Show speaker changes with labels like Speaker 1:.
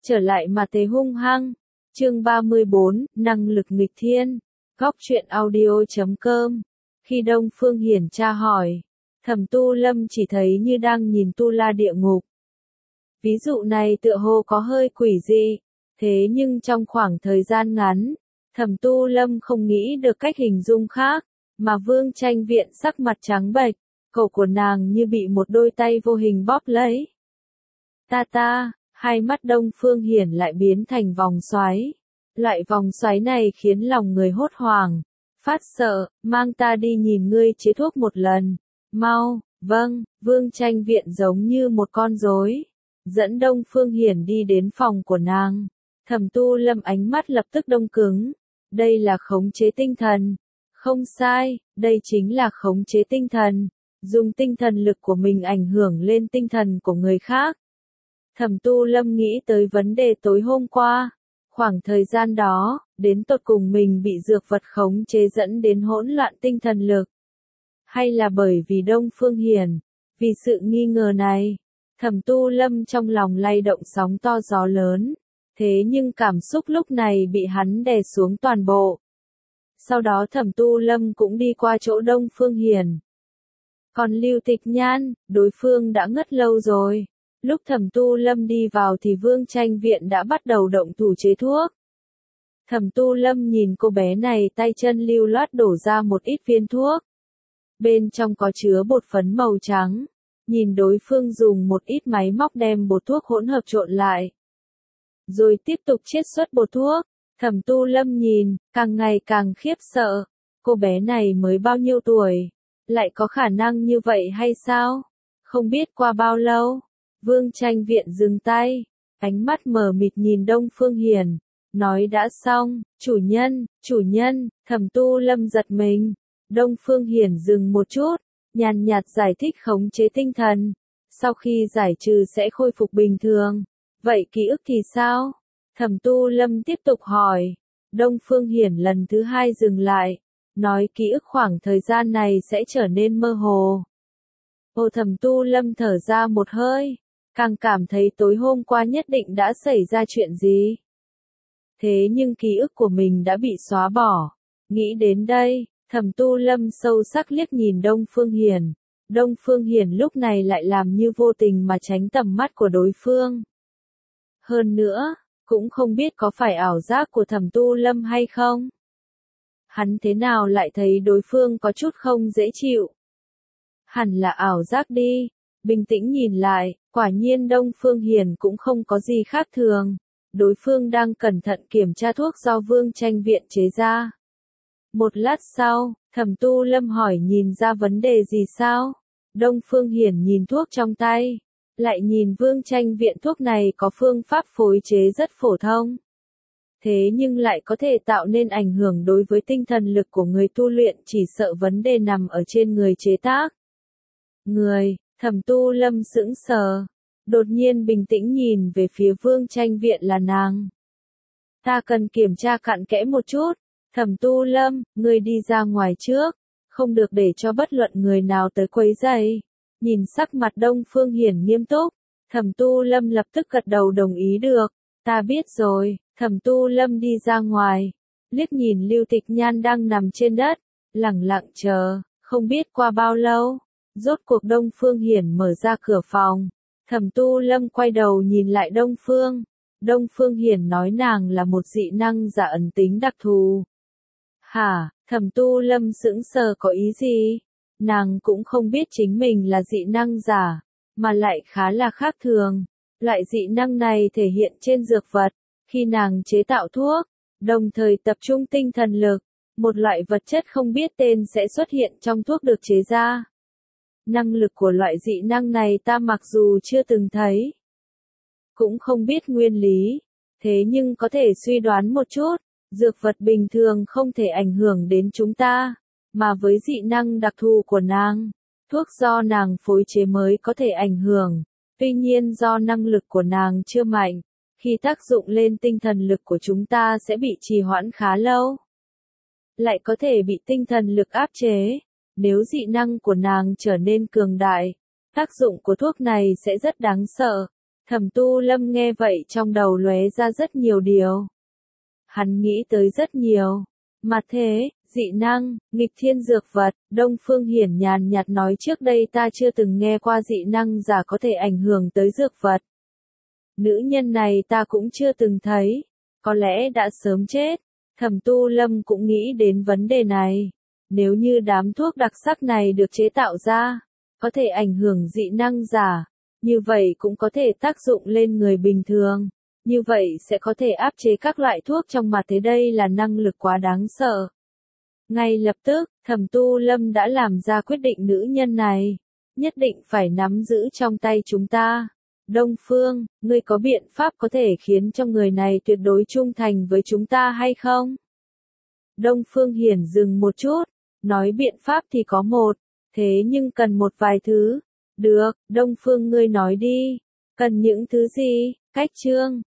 Speaker 1: trở lại mà thấy hung hăng. Chương 34, năng lực nghịch thiên. Góc truyện audio.com. Khi Đông Phương Hiển tra hỏi, Thẩm Tu Lâm chỉ thấy như đang nhìn tu la địa ngục. Ví dụ này tựa hồ có hơi quỷ dị, thế nhưng trong khoảng thời gian ngắn, Thẩm Tu Lâm không nghĩ được cách hình dung khác, mà Vương Tranh Viện sắc mặt trắng bệch, cổ của nàng như bị một đôi tay vô hình bóp lấy. Ta, hai mắt Đông Phương Hiển lại biến thành vòng xoáy. Loại vòng xoáy này khiến lòng người hốt hoảng, phát sợ, mang ta đi nhìn ngươi chế thuốc một lần. Mau, vâng, Vương Tranh Viện giống như một con rối, dẫn Đông Phương Hiển đi đến phòng của nàng. Thẩm Tu Lâm ánh mắt lập tức đông cứng. Đây là khống chế tinh thần. Không sai, đây chính là khống chế tinh thần. Dùng tinh thần lực của mình ảnh hưởng lên tinh thần của người khác. Thẩm Tu Lâm nghĩ tới vấn đề tối hôm qua. Khoảng thời gian đó, đến tột cùng mình bị dược vật khống chế dẫn đến hỗn loạn tinh thần lực. Hay là bởi vì Đông Phương Hiển, vì sự nghi ngờ này, Thẩm Tu Lâm trong lòng lay động sóng to gió lớn. Thế nhưng cảm xúc lúc này bị hắn đè xuống toàn bộ. Sau đó Thẩm Tu Lâm cũng đi qua chỗ Đông Phương Hiển. Còn Lưu Tịch Nhan, đối phương đã ngất lâu rồi. Lúc Thẩm Tu Lâm đi vào thì Vương Tranh Viện đã bắt đầu động thủ chế thuốc. Thẩm Tu Lâm nhìn cô bé này tay chân lưu loát đổ ra một ít viên thuốc. Bên trong có chứa bột phấn màu trắng. Nhìn đối phương dùng một ít máy móc đem bột thuốc hỗn hợp trộn lại. Rồi tiếp tục chiết xuất bột thuốc. Thẩm Tu Lâm nhìn, càng ngày càng khiếp sợ. Cô bé này mới bao nhiêu tuổi? Lại có khả năng như vậy hay sao? Không biết qua bao lâu. Vương Tranh Viện dừng tay, ánh mắt mờ mịt nhìn Đông Phương Hiển, nói đã xong, chủ nhân, Thẩm Tu Lâm giật mình. Đông Phương Hiển dừng một chút, nhàn nhạt giải thích khống chế tinh thần, sau khi giải trừ sẽ khôi phục bình thường. Vậy ký ức thì sao? Thẩm Tu Lâm tiếp tục hỏi. Đông Phương Hiển lần thứ hai dừng lại, nói ký ức khoảng thời gian này sẽ trở nên mơ hồ. Thẩm Tu Lâm thở ra một hơi. Càng cảm thấy tối hôm qua nhất định đã xảy ra chuyện gì. Thế nhưng ký ức của mình đã bị xóa bỏ. Nghĩ đến đây, Thẩm Tu Lâm sâu sắc liếc nhìn Đông Phương Hiển. Đông Phương Hiển lúc này lại làm như vô tình mà tránh tầm mắt của đối phương. Hơn nữa, cũng không biết có phải ảo giác của Thẩm Tu Lâm hay không. Hắn thế nào lại thấy đối phương có chút không dễ chịu. Hẳn là ảo giác đi. Bình tĩnh nhìn lại, quả nhiên Đông Phương Hiển cũng không có gì khác thường. Đối phương đang cẩn thận kiểm tra thuốc do Vương Tranh Viện chế ra. Một lát sau, Thẩm Tu Lâm hỏi nhìn ra vấn đề gì sao? Đông Phương Hiển nhìn thuốc trong tay. Lại nhìn Vương Tranh Viện thuốc này có phương pháp phối chế rất phổ thông. Thế nhưng lại có thể tạo nên ảnh hưởng đối với tinh thần lực của người tu luyện, chỉ sợ vấn đề nằm ở trên người chế tác. Thẩm Tu Lâm sững sờ, đột nhiên bình tĩnh nhìn về phía Vương Tranh Viện là nàng. Ta cần kiểm tra cặn kẽ một chút. Thẩm Tu Lâm, ngươi đi ra ngoài trước, không được để cho bất luận người nào tới quấy rầy. Nhìn sắc mặt Đông Phương Hiển nghiêm túc, Thẩm Tu Lâm lập tức gật đầu đồng ý được. Ta biết rồi. Thẩm Tu Lâm đi ra ngoài, liếc nhìn Lưu Tịch Nhan đang nằm trên đất, lẳng lặng chờ, không biết qua bao lâu. Rốt cuộc Đông Phương Hiển mở ra cửa phòng. Thẩm Tu Lâm quay đầu nhìn lại Đông Phương. Đông Phương Hiển nói nàng là một dị năng giả ẩn tính đặc thù. Hả? Thẩm Tu Lâm sững sờ có ý gì? Nàng cũng không biết chính mình là dị năng giả, mà lại khá là khác thường. Loại dị năng này thể hiện trên dược vật. Khi nàng chế tạo thuốc, đồng thời tập trung tinh thần lực, một loại vật chất không biết tên sẽ xuất hiện trong thuốc được chế ra. Năng lực của loại dị năng này ta mặc dù chưa từng thấy, cũng không biết nguyên lý, thế nhưng có thể suy đoán một chút, dược vật bình thường không thể ảnh hưởng đến chúng ta, mà với dị năng đặc thù của nàng, thuốc do nàng phối chế mới có thể ảnh hưởng, tuy nhiên do năng lực của nàng chưa mạnh, khi tác dụng lên tinh thần lực của chúng ta sẽ bị trì hoãn khá lâu. Lại có thể bị tinh thần lực áp chế. Nếu dị năng của nàng trở nên cường đại, tác dụng của thuốc này sẽ rất đáng sợ. Thẩm Tu Lâm nghe vậy trong đầu lóe ra rất nhiều điều. Hắn nghĩ tới rất nhiều. Mà thế, dị năng, nghịch thiên dược vật, Đông Phương Hiển nhàn nhạt nói trước đây ta chưa từng nghe qua dị năng giả có thể ảnh hưởng tới dược vật. Nữ nhân này ta cũng chưa từng thấy, có lẽ đã sớm chết. Thẩm Tu Lâm cũng nghĩ đến vấn đề này. Nếu như đám thuốc đặc sắc này được chế tạo ra, có thể ảnh hưởng dị năng giả, như vậy cũng có thể tác dụng lên người bình thường. Như vậy sẽ có thể áp chế các loại thuốc trong mặt thế, đây là năng lực quá đáng sợ. Ngay lập tức, Thẩm Tu Lâm đã làm ra quyết định nữ nhân này. Nhất định phải nắm giữ trong tay chúng ta. Đông Phương, ngươi có biện pháp có thể khiến cho người này tuyệt đối trung thành với chúng ta hay không? Đông Phương Hiển dừng một chút, nói biện pháp thì có một, thế nhưng cần một vài thứ. Được, Đông Phương ngươi nói đi, cần những thứ gì? Cách chương